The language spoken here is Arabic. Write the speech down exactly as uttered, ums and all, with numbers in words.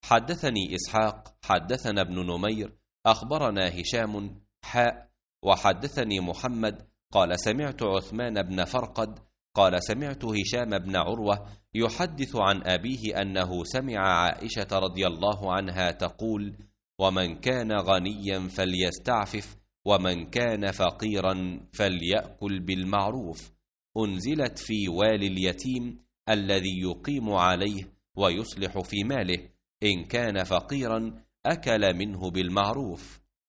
حدثني إسحاق حدثنا ابن نمير أخبرنا هشام حاء وحدثني محمد قال سمعت عثمان بن فرقد قال سمعت هشام بن عروة يحدث عن أبيه أنه سمع عائشة رضي الله عنها تقول: ومن كان غنيا فليستعفف ومن كان فقيرا فليأكل بالمعروف، أنزلت في والي اليتيم الذي يقيم عليه ويصلح في ماله، إن كان فقيرا أكل منه بالمعروف.